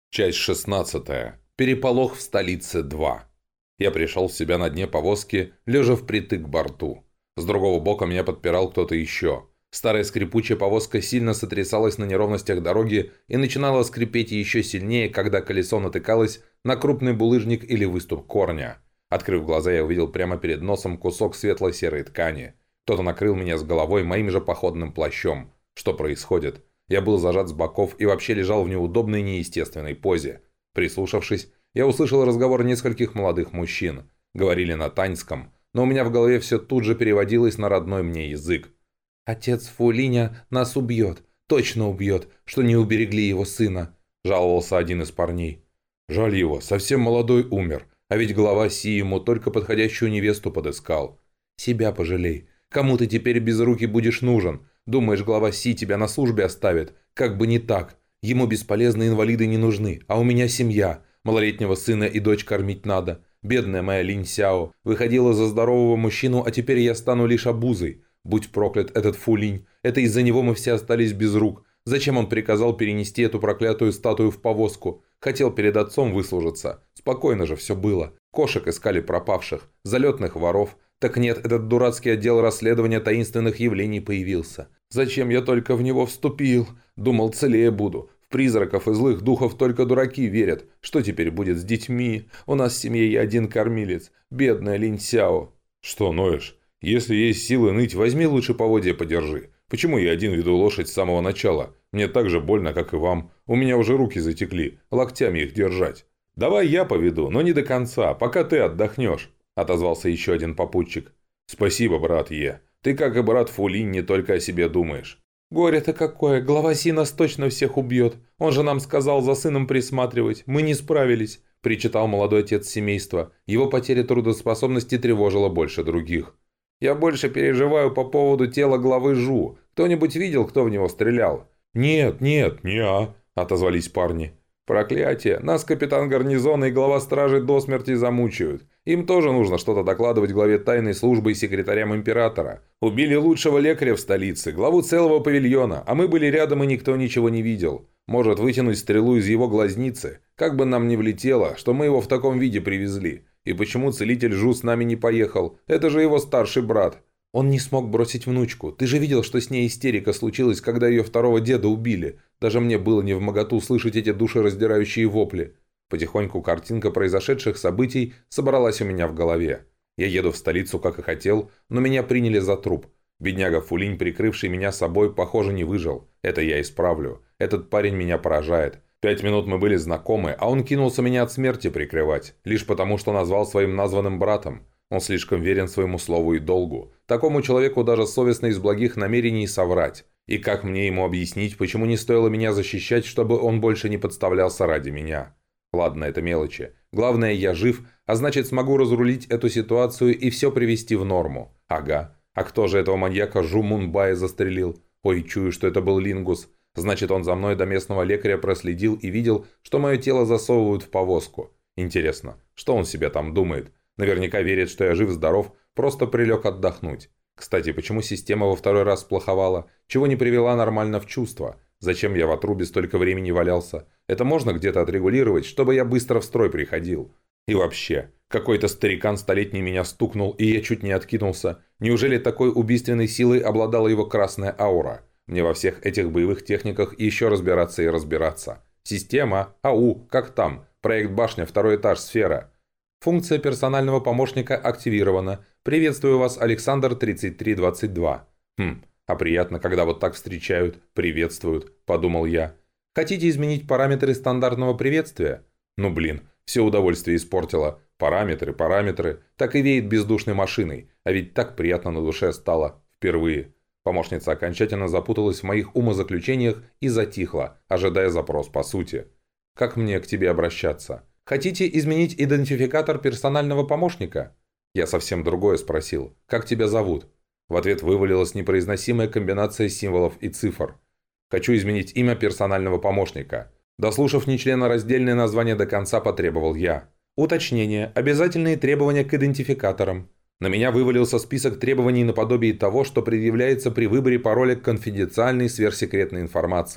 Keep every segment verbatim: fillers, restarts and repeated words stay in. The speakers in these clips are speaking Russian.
Часть шестнадцатая. Переполох в столице два. Я пришел в себя на дне повозки, лежа впритык к борту. С другого бока меня подпирал кто-то еще. Старая скрипучая повозка сильно сотрясалась на неровностях дороги и начинала скрипеть еще сильнее, когда колесо натыкалось на крупный булыжник или выступ корня. Открыв глаза, я увидел прямо перед носом кусок светло-серой ткани. Кто-то накрыл меня с головой моим же походным плащом. Что происходит? Я был зажат с боков и вообще лежал в неудобной неестественной позе. Прислушавшись, я услышал разговор нескольких молодых мужчин. Говорили на таньском, но у меня в голове все тут же переводилось на родной мне язык. «Отец Фулиня нас убьет, точно убьет, что не уберегли его сына», – жаловался один из парней. «Жаль его, совсем молодой умер, а ведь глава Си ему только подходящую невесту подыскал. Себя пожалей, кому ты теперь без руки будешь нужен? Думаешь, глава Си тебя на службе оставит? Как бы не так. Ему бесполезные инвалиды не нужны, а у меня семья. Малолетнего сына и дочь кормить надо. Бедная моя Линь Сяо выходила за здорового мужчину, а теперь я стану лишь обузой. Будь проклят этот Фулинь. Это из-за него мы все остались без рук. Зачем он приказал перенести эту проклятую статую в повозку? Хотел перед отцом выслужиться. Спокойно же все было. Кошек искали пропавших, залетных воров. Так нет, этот дурацкий отдел расследования таинственных явлений появился. Зачем я только в него вступил? Думал, целее буду. В призраков и злых духов только дураки верят. Что теперь будет с детьми? У нас в семье я один кормилец. Бедная Линь Сяо. Что ноешь? Если есть силы ныть, возьми лучше поводья подержи. Почему я один веду лошадь с самого начала? Мне так же больно, как и вам. У меня уже руки затекли, локтями их держать. Давай я поведу, но не до конца, пока ты отдохнешь. Отозвался еще один попутчик. «Спасибо, брат Е. Ты, как и брат Фулинь, не только о себе думаешь». «Горе-то какое! Глава Си нас точно всех убьет. Он же нам сказал за сыном присматривать. Мы не справились», – причитал молодой отец семейства. Его потеря трудоспособности тревожила больше других. «Я больше переживаю по поводу тела главы Жу. Кто-нибудь видел, кто в него стрелял?» «Нет, нет, не-а», – отозвались парни. «Проклятие! Нас капитан гарнизона и глава стражи до смерти замучают. Им тоже нужно что-то докладывать главе тайной службы и секретарям императора. Убили лучшего лекаря в столице, главу целого павильона, а мы были рядом и никто ничего не видел. Может вытянуть стрелу из его глазницы. Как бы нам ни влетело, что мы его в таком виде привезли. И почему целитель Жу с нами не поехал? Это же его старший брат». «Он не смог бросить внучку. Ты же видел, что с ней истерика случилась, когда ее второго деда убили. Даже мне было невмоготу слышать эти душераздирающие вопли». Потихоньку картинка произошедших событий собралась у меня в голове. Я еду в столицу, как и хотел, но меня приняли за труп. Бедняга Фулинь, прикрывший меня собой, похоже, не выжил. Это я исправлю. Этот парень меня поражает. Пять минут мы были знакомы, а он кинулся меня от смерти прикрывать, лишь потому, что назвал своим названным братом. Он слишком верен своему слову и долгу. Такому человеку даже совестно из благих намерений соврать. И как мне ему объяснить, почему не стоило меня защищать, чтобы он больше не подставлялся ради меня? Ладно, это мелочи. Главное, я жив, а значит смогу разрулить эту ситуацию и все привести в норму. Ага. А кто же этого маньяка Жу Мунбая застрелил? Ой, чую, что это был Лингус. Значит, он за мной до местного лекаря проследил и видел, что мое тело засовывают в повозку. Интересно, что он себе там думает? Наверняка верит, что я жив-здоров, просто прилег отдохнуть. Кстати, почему система во второй раз сплоховала? Чего не привела нормально в чувство? Зачем я в отрубе столько времени валялся? Это можно где-то отрегулировать, чтобы я быстро в строй приходил? И вообще, какой-то старикан столетний меня стукнул, и я чуть не откинулся. Неужели такой убийственной силой обладала его красная аура? Мне во всех этих боевых техниках еще разбираться и разбираться. Система, ау, как там? Проект башня, второй этаж, сфера. Функция персонального помощника активирована. Приветствую вас, Александр тридцать три двадцать два. Хм, а приятно, когда вот так встречают, приветствуют, подумал я. Хотите изменить параметры стандартного приветствия? Ну блин, все удовольствие испортило. Параметры, параметры, так и веет бездушной машиной. А ведь так приятно на душе стало. Впервые. Помощница окончательно запуталась в моих умозаключениях и затихла, ожидая запрос по сути. Как мне к тебе обращаться? Хотите изменить идентификатор персонального помощника? Я совсем другое спросил. Как тебя зовут? В ответ вывалилась непроизносимая комбинация символов и цифр. Хочу изменить имя персонального помощника. Дослушав нечленораздельное название до конца, потребовал я. Уточнение. Обязательные требования к идентификаторам. На меня вывалился список требований наподобие того, что предъявляется при выборе пароля к конфиденциальной сверхсекретной информации.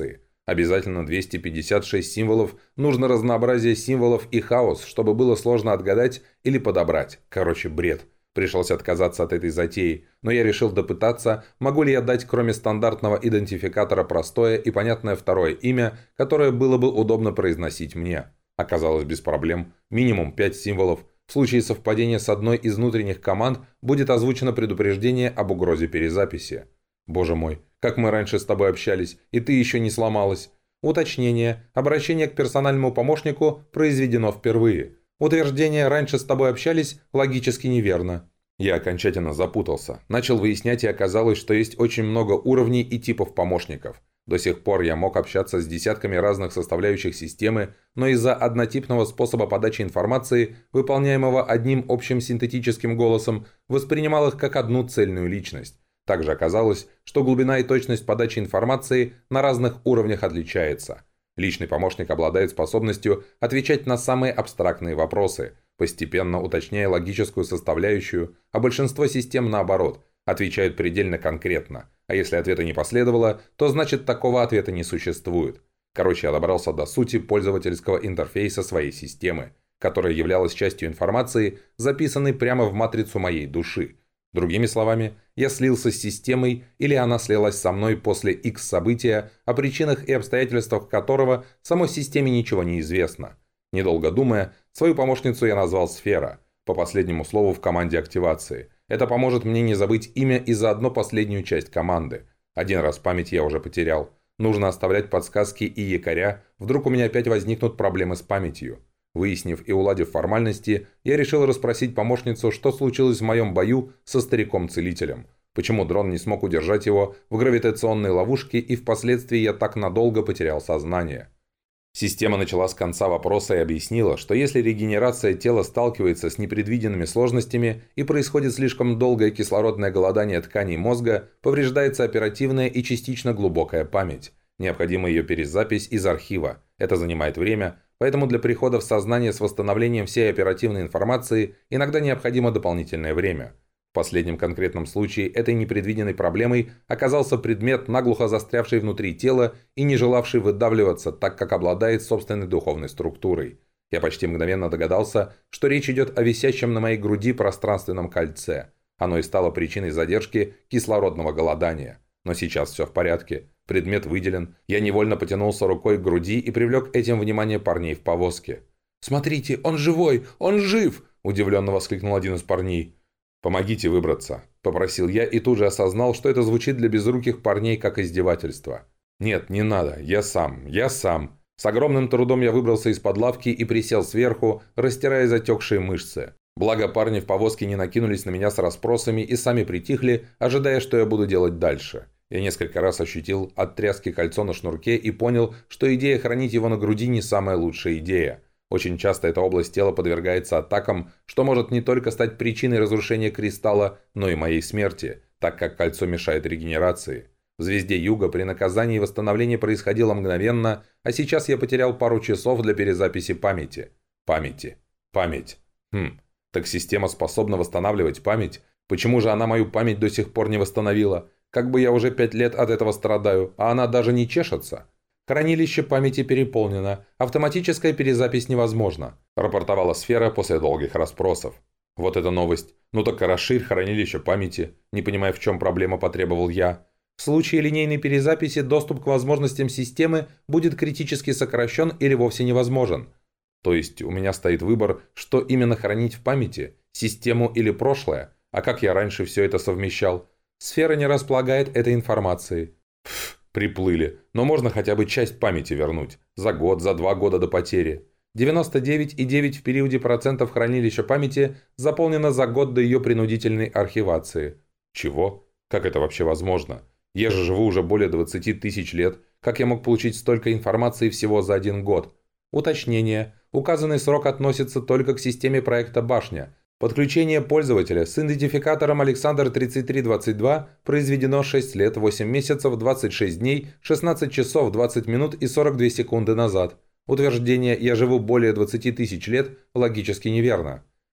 Обязательно двести пятьдесят шесть символов, нужно разнообразие символов и хаос, чтобы было сложно отгадать или подобрать. Короче, бред. Пришлось отказаться от этой затеи, но я решил допытаться, могу ли я дать кроме стандартного идентификатора простое и понятное второе имя, которое было бы удобно произносить мне. Оказалось без проблем, минимум пять символов. В случае совпадения с одной из внутренних команд будет озвучено предупреждение об угрозе перезаписи. Боже мой, как мы раньше с тобой общались, и ты еще не сломалась. Уточнение. Обращение к персональному помощнику произведено впервые. Утверждение «раньше с тобой общались» логически неверно. Я окончательно запутался. Начал выяснять, и оказалось, что есть очень много уровней и типов помощников. До сих пор я мог общаться с десятками разных составляющих системы, но из-за однотипного способа подачи информации, выполняемого одним общим синтетическим голосом, воспринимал их как одну цельную личность. Также оказалось, что глубина и точность подачи информации на разных уровнях отличается. Личный помощник обладает способностью отвечать на самые абстрактные вопросы, постепенно уточняя логическую составляющую, а большинство систем, наоборот, отвечают предельно конкретно. А если ответа не последовало, то значит такого ответа не существует. Короче, я добрался до сути пользовательского интерфейса своей системы, которая являлась частью информации, записанной прямо в матрицу моей души. Другими словами, я слился с системой, или она слилась со мной после X события, о причинах и обстоятельствах которого самой системе ничего не известно. Недолго думая, свою помощницу я назвал Сфера, по последнему слову в команде активации. Это поможет мне не забыть имя и заодно последнюю часть команды. Один раз память я уже потерял. Нужно оставлять подсказки и якоря, вдруг у меня опять возникнут проблемы с памятью. Выяснив и уладив формальности, я решил расспросить помощницу, что случилось в моем бою со стариком-целителем. Почему дрон не смог удержать его в гравитационной ловушке, и впоследствии я так надолго потерял сознание. Система начала с конца вопроса и объяснила, что если регенерация тела сталкивается с непредвиденными сложностями и происходит слишком долгое кислородное голодание тканей мозга, повреждается оперативная и частично глубокая память. Необходима ее перезапись из архива. Это занимает время, поэтому для прихода в сознание с восстановлением всей оперативной информации иногда необходимо дополнительное время. В последнем конкретном случае этой непредвиденной проблемой оказался предмет, наглухо застрявший внутри тела и не желавший выдавливаться, так как обладает собственной духовной структурой. Я почти мгновенно догадался, что речь идет о висящем на моей груди пространственном кольце. Оно и стало причиной задержки кислородного голодания. Но сейчас все в порядке. Предмет выделен. Я невольно потянулся рукой к груди и привлек этим внимание парней в повозке. «Смотрите, он живой! Он жив!» – удивленно воскликнул один из парней. «Помогите выбраться», – попросил я и тут же осознал, что это звучит для безруких парней как издевательство. «Нет, не надо, я сам, я сам». С огромным трудом я выбрался из-под лавки и присел сверху, растирая затекшие мышцы. Благо парни в повозке не накинулись на меня с расспросами и сами притихли, ожидая, что я буду делать дальше. Я несколько раз ощутил от тряски кольцо на шнурке и понял, что идея хранить его на груди не самая лучшая идея. Очень часто эта область тела подвергается атакам, что может не только стать причиной разрушения кристалла, но и моей смерти, так как кольцо мешает регенерации. В «Звезде Юга» при наказании восстановление происходило мгновенно, а сейчас я потерял пару часов для перезаписи памяти. Памяти. Память. Хм, так система способна восстанавливать память? Почему же она мою память до сих пор не восстановила? Как бы я уже пять лет от этого страдаю, а она даже не чешется. «Хранилище памяти переполнено. Автоматическая перезапись невозможна», – рапортовала Сфера после долгих расспросов. «Вот это новость. Ну так расширь хранилище памяти». Не понимая, в чем проблема, потребовал я. «В случае линейной перезаписи доступ к возможностям системы будет критически сокращен или вовсе невозможен». То есть у меня стоит выбор, что именно хранить в памяти – систему или прошлое. А как я раньше все это совмещал? Сфера не располагает этой информацией. Пф. Приплыли, но можно хотя бы часть памяти вернуть. За год, за два года до потери. девяносто девять и девять в периоде процентов хранилища памяти заполнено за год до ее принудительной архивации. Чего? Как это вообще возможно? Я же живу уже более двадцати тысяч лет. Как я мог получить столько информации всего за один год? Уточнение. Указанный срок относится только к системе проекта «Башня». Подключение пользователя с идентификатором Александр тридцать три двадцать два произведено шесть лет, восемь месяцев, двадцать шесть дней, шестнадцать часов, двадцать минут и сорок две секунды назад. Утверждение «я живу более двадцати тысяч лет» логически неверно.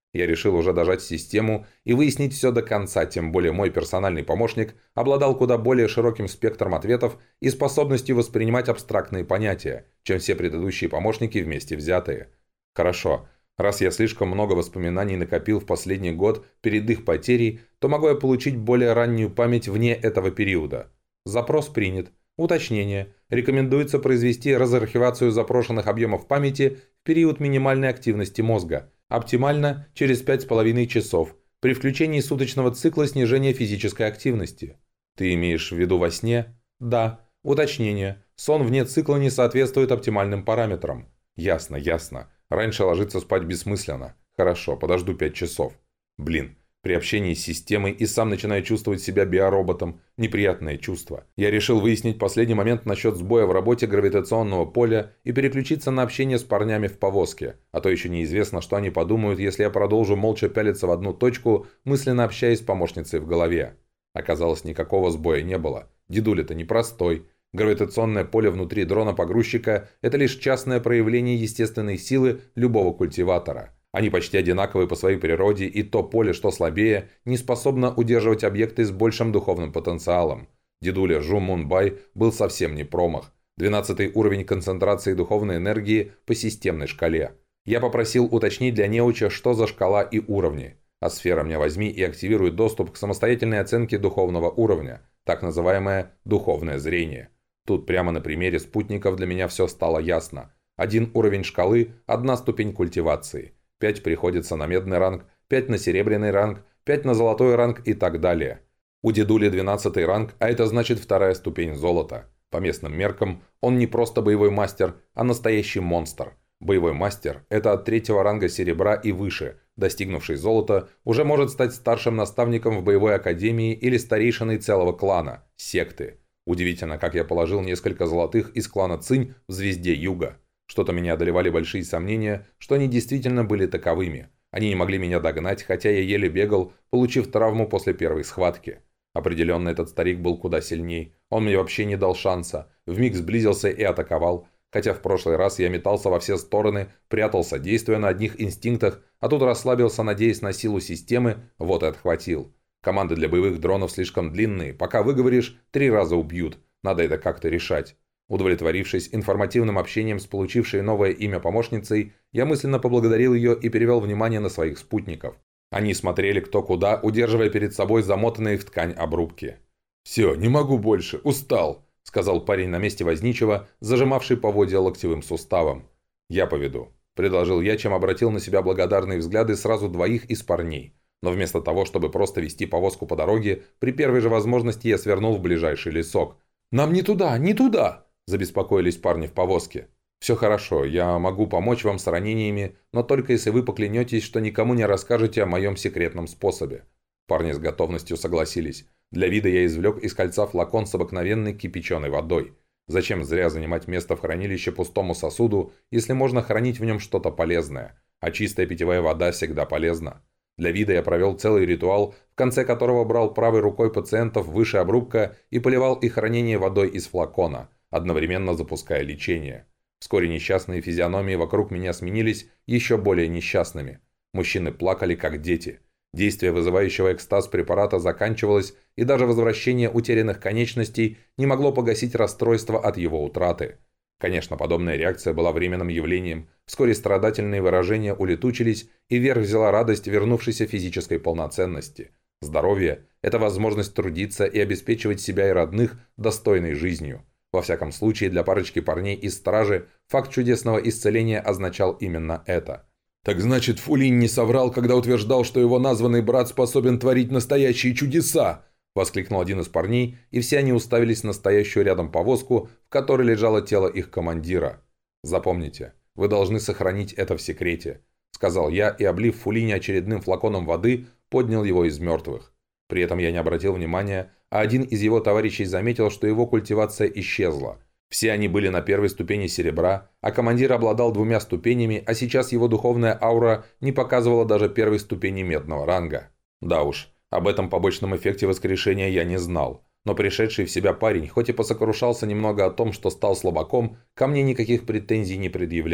Я решил уже дожать систему и выяснить все до конца, тем более мой персональный помощник обладал куда более широким спектром ответов и способностью воспринимать абстрактные понятия, чем все предыдущие помощники вместе взятые. Хорошо. Раз я слишком много воспоминаний накопил в последний год перед их потерей, то могу я получить более раннюю память вне этого периода. Запрос принят. Уточнение. Рекомендуется произвести разархивацию запрошенных объемов памяти в период минимальной активности мозга. Оптимально через пять с половиной часов, при включении суточного цикла снижения физической активности. Ты имеешь в виду во сне? Да. Уточнение. Сон вне цикла не соответствует оптимальным параметрам. Ясно, ясно. Раньше ложиться спать бессмысленно. Хорошо, подожду пять часов. Блин, при общении с системой и сам начинаю чувствовать себя биороботом. Неприятное чувство. Я решил выяснить последний момент насчет сбоя в работе гравитационного поля и переключиться на общение с парнями в повозке. А то еще неизвестно, что они подумают, если я продолжу молча пялиться в одну точку, мысленно общаясь с помощницей в голове. Оказалось, никакого сбоя не было. Дедуля-то непростой. Гравитационное поле внутри дрона-погрузчика – это лишь частное проявление естественной силы любого культиватора. Они почти одинаковые по своей природе, и то поле, что слабее, не способно удерживать объекты с большим духовным потенциалом. Дедуля Жу Мунбай был совсем не промах. двенадцатый уровень концентрации духовной энергии по системной шкале. Я попросил уточнить для неуча, что за шкала и уровни. А сфера мне возьми и активирует доступ к самостоятельной оценке духовного уровня, так называемое «духовное зрение». Тут прямо на примере спутников для меня все стало ясно. Один уровень шкалы, одна ступень культивации. пять приходится на медный ранг, пять на серебряный ранг, пять на золотой ранг и так далее. У дедули двенадцатый ранг, а это значит вторая ступень золота. По местным меркам, он не просто боевой мастер, а настоящий монстр. Боевой мастер – это от третьего ранга серебра и выше. Достигнувший золота уже может стать старшим наставником в боевой академии или старейшиной целого клана, секты. Удивительно, как я положил несколько золотых из клана Цинь в звезде Юга. Что-то меня одолевали большие сомнения, что они действительно были таковыми. Они не могли меня догнать, хотя я еле бегал, получив травму после первой схватки. Определенно этот старик был куда сильней. Он мне вообще не дал шанса. Вмиг сблизился и атаковал. Хотя в прошлый раз я метался во все стороны, прятался, действуя на одних инстинктах, а тут расслабился, надеясь на силу системы, вот и отхватил. Команды для боевых дронов слишком длинные, пока выговоришь, три раза убьют. Надо это как-то решать. Удовлетворившись информативным общением с получившей новое имя помощницей, я мысленно поблагодарил ее и перевел внимание на своих спутников. Они смотрели кто куда, удерживая перед собой замотанные в ткань обрубки. «Все, не могу больше, устал», — сказал парень на месте возничего, зажимавший поводья локтевым суставом. «Я поведу», — предложил я, чем обратил на себя благодарные взгляды сразу двоих из парней. Но вместо того, чтобы просто вести повозку по дороге, при первой же возможности я свернул в ближайший лесок. «Нам не туда, не туда!» – забеспокоились парни в повозке. «Все хорошо, я могу помочь вам с ранениями, но только если вы поклянетесь, что никому не расскажете о моем секретном способе». Парни с готовностью согласились. Для вида я извлек из кольца флакон с обыкновенной кипяченой водой. Зачем зря занимать место в хранилище пустому сосуду, если можно хранить в нем что-то полезное? А чистая питьевая вода всегда полезна. Для вида я провел целый ритуал, в конце которого брал правой рукой пациентов выше обрубка и поливал их ранение водой из флакона, одновременно запуская лечение. Вскоре несчастные физиономии вокруг меня сменились еще более несчастными. Мужчины плакали как дети. Действие вызывающего экстаз препарата заканчивалось, и даже возвращение утерянных конечностей не могло погасить расстройство от его утраты. Конечно, подобная реакция была временным явлением. Вскоре страдательные выражения улетучились, и вверх взяла радость вернувшейся физической полноценности. Здоровье – это возможность трудиться и обеспечивать себя и родных достойной жизнью. Во всяком случае, для парочки парней из стражи факт чудесного исцеления означал именно это. «Так значит, Фулинь не соврал, когда утверждал, что его названный брат способен творить настоящие чудеса!» – воскликнул один из парней, и все они уставились на стоящую рядом повозку, в которой лежало тело их командира. «Запомните, вы должны сохранить это в секрете», – сказал я и, облив Фулиня очередным флаконом воды, поднял его из мертвых. При этом я не обратил внимания, а один из его товарищей заметил, что его культивация исчезла. Все они были на первой ступени серебра, а командир обладал двумя ступенями, а сейчас его духовная аура не показывала даже первой ступени медного ранга. Да уж, об этом побочном эффекте воскрешения я не знал. Но пришедший в себя парень, хоть и посокрушался немного о том, что стал слабаком, ко мне никаких претензий не предъявлял.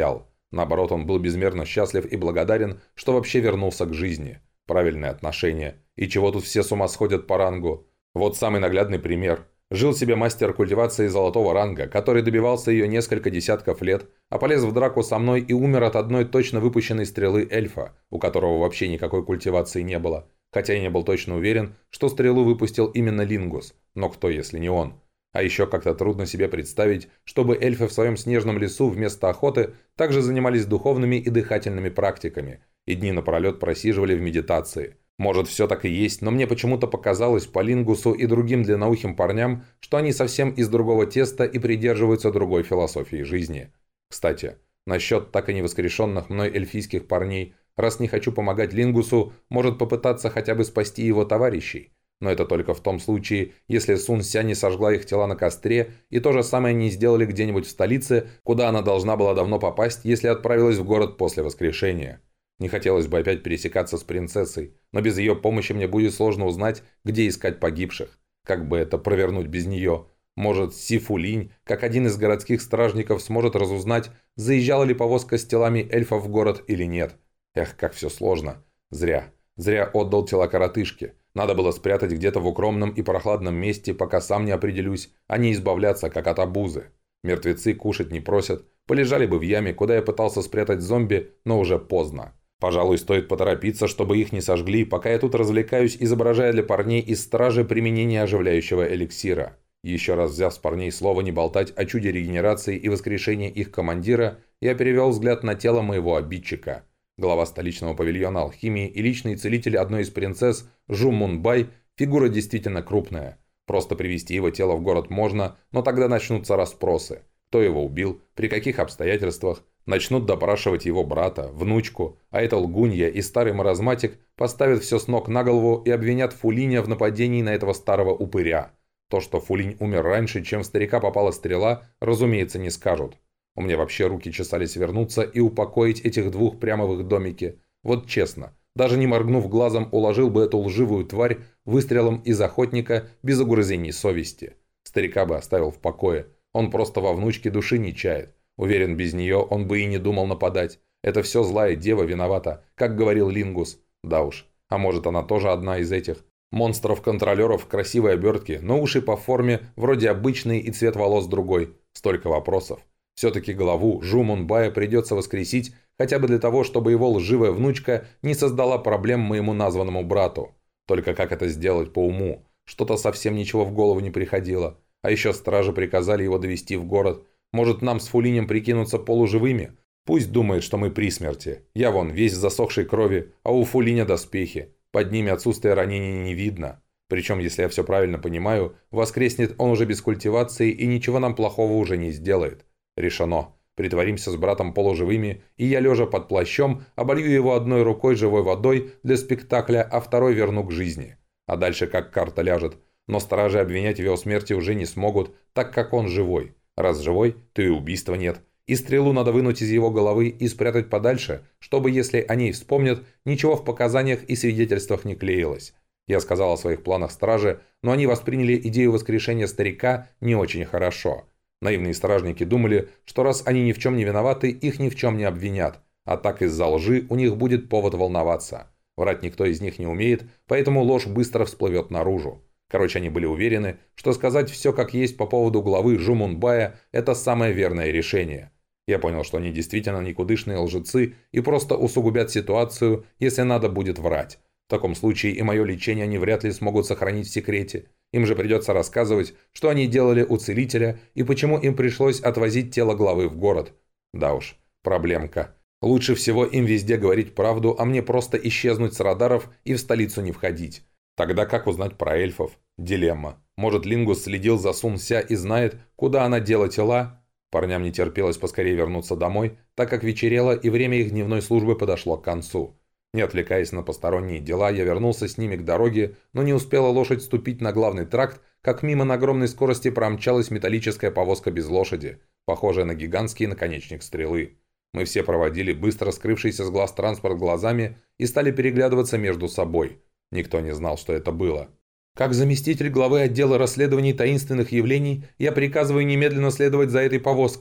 Наоборот, он был безмерно счастлив и благодарен, что вообще вернулся к жизни. Правильные отношения. И чего тут все с ума сходят по рангу? Вот самый наглядный пример. Жил себе мастер культивации золотого ранга, который добивался ее несколько десятков лет, а полез в драку со мной и умер от одной точно выпущенной стрелы эльфа, у которого вообще никакой культивации не было. Хотя я не был точно уверен, что стрелу выпустил именно Лингус. Но кто, если не он? А еще как-то трудно себе представить, чтобы эльфы в своем снежном лесу вместо охоты также занимались духовными и дыхательными практиками, и дни напролет просиживали в медитации. Может, все так и есть, но мне почему-то показалось по Лингусу и другим длинноухим парням, что они совсем из другого теста и придерживаются другой философии жизни. Кстати, насчет так и не воскрешенных мной эльфийских парней, раз не хочу помогать Лингусу, может попытаться хотя бы спасти его товарищей. Но это только в том случае, если Сун Ся не сожгла их тела на костре, и то же самое не сделали где-нибудь в столице, куда она должна была давно попасть, если отправилась в город после воскрешения. Не хотелось бы опять пересекаться с принцессой, но без ее помощи мне будет сложно узнать, где искать погибших. Как бы это провернуть без нее? Может, Си Фулинь, как один из городских стражников, сможет разузнать, заезжала ли повозка с телами эльфов в город или нет. Эх, как все сложно. Зря. Зря отдал тела коротышке. Надо было спрятать где-то в укромном и прохладном месте, пока сам не определюсь, а не избавляться, как от обузы. Мертвецы кушать не просят. Полежали бы в яме, куда я пытался спрятать зомби, но уже поздно. Пожалуй, стоит поторопиться, чтобы их не сожгли, пока я тут развлекаюсь, изображая для парней из стражи применение оживляющего эликсира. Еще раз взяв с парней слово не болтать о чуде регенерации и воскрешения их командира, я перевел взгляд на тело моего обидчика. Глава столичного павильона алхимии и личный целитель одной из принцесс Жу Мунбай – фигура действительно крупная. Просто привести его тело в город можно, но тогда начнутся расспросы. Кто его убил, при каких обстоятельствах. Начнут допрашивать его брата, внучку, а эта лгунья и старый маразматик поставят все с ног на голову и обвинят Фулиня в нападении на этого старого упыря. То, что Фулинь умер раньше, чем в старика попала стрела, разумеется, не скажут. У меня вообще руки чесались вернуться и упокоить этих двух прямо в их домике. Вот честно, даже не моргнув глазом, уложил бы эту лживую тварь выстрелом из охотника без угрызений совести. Старика бы оставил в покое. Он просто во внучке души не чает. Уверен, без нее он бы и не думал нападать. Это все злая дева виновата, как говорил Лингус. Да уж, а может она тоже одна из этих монстров-контролеров в красивой обертке, но уши по форме вроде обычные и цвет волос другой. Столько вопросов. Все-таки главу Жу Мунбая придется воскресить, хотя бы для того, чтобы его лживая внучка не создала проблем моему названному брату. Только как это сделать по уму? Что-то совсем ничего в голову не приходило. А еще стражи приказали его довести в город. Может, нам с Фулинем прикинуться полуживыми? Пусть думает, что мы при смерти. Я вон, весь в засохшей крови, а у Фулиня доспехи. Под ними отсутствие ранений не видно. Причем, если я все правильно понимаю, воскреснет он уже без культивации и ничего нам плохого уже не сделает. Решено. Притворимся с братом полуживыми, и я, лежа под плащом, оболью его одной рукой живой водой для спектакля, а второй верну к жизни. А дальше как карта ляжет. Но стражи обвинять в его смерти уже не смогут, так как он живой. Раз живой, то и убийства нет. И стрелу надо вынуть из его головы и спрятать подальше, чтобы, если о ней вспомнят, ничего в показаниях и свидетельствах не клеилось. Я сказал о своих планах страже, но они восприняли идею воскрешения старика не очень хорошо. Наивные стражники думали, что раз они ни в чем не виноваты, их ни в чем не обвинят, а так из-за лжи у них будет повод волноваться. Врать никто из них не умеет, поэтому ложь быстро всплывет наружу. Короче, они были уверены, что сказать все как есть по поводу главы Жу Мунбая – это самое верное решение. Я понял, что они действительно никудышные лжецы и просто усугубят ситуацию, если надо будет врать. В таком случае и мое лечение они вряд ли смогут сохранить в секрете. Им же придется рассказывать, что они делали у целителя и почему им пришлось отвозить тело главы в город. Да уж, проблемка. Лучше всего им везде говорить правду, а мне просто исчезнуть с радаров и в столицу не входить. Тогда как узнать про эльфов? Дилемма. Может, Лингус следил за Сун Ся и знает, куда она дела тела? Парням не терпелось поскорее вернуться домой, так как вечерело и время их дневной службы подошло к концу. Не отвлекаясь на посторонние дела, я вернулся с ними к дороге, но не успела лошадь ступить на главный тракт, как мимо на огромной скорости промчалась металлическая повозка без лошади, похожая на гигантский наконечник стрелы. Мы все проводили быстро скрывшийся с глаз транспорт глазами и стали переглядываться между собой. Никто не знал, что это было. Как заместитель главы отдела расследований таинственных явлений, я приказываю немедленно следовать за этой повозкой.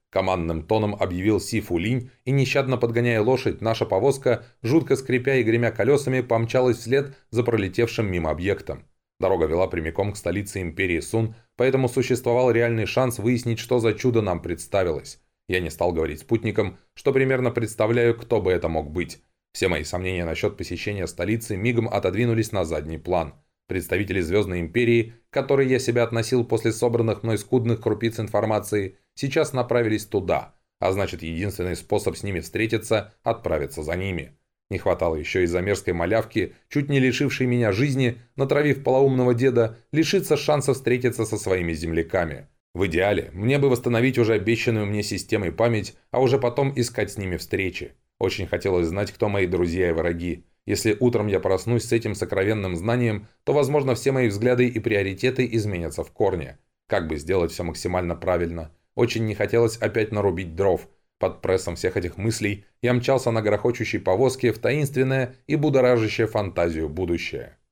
Командным тоном объявил Си Фулинь, и, нещадно подгоняя лошадь, наша повозка, жутко скрипя и гремя колесами, помчалась вслед за пролетевшим мимо объектом. Дорога вела прямиком к столице империи Сун, поэтому существовал реальный шанс выяснить, что за чудо нам представилось. Я не стал говорить спутникам, что примерно представляю, кто бы это мог быть. Все мои сомнения насчет посещения столицы мигом отодвинулись на задний план. Представители Звездной империи, к которой я себя относил после собранных мной скудных крупиц информации, сейчас направились туда, а значит, единственный способ с ними встретиться – отправиться за ними. Не хватало еще из-за мерзкой малявки, чуть не лишившей меня жизни, натравив полоумного деда, лишиться шанса встретиться со своими земляками. В идеале, мне бы восстановить уже обещанную мне системой память, а уже потом искать с ними встречи. Очень хотелось знать, кто мои друзья и враги. Если утром я проснусь с этим сокровенным знанием, то, возможно, все мои взгляды и приоритеты изменятся в корне. Как бы сделать все максимально правильно? Очень не хотелось опять нарубить дров. Под прессом всех этих мыслей я мчался на грохочущей повозке в таинственное и будоражащее фантазию будущее.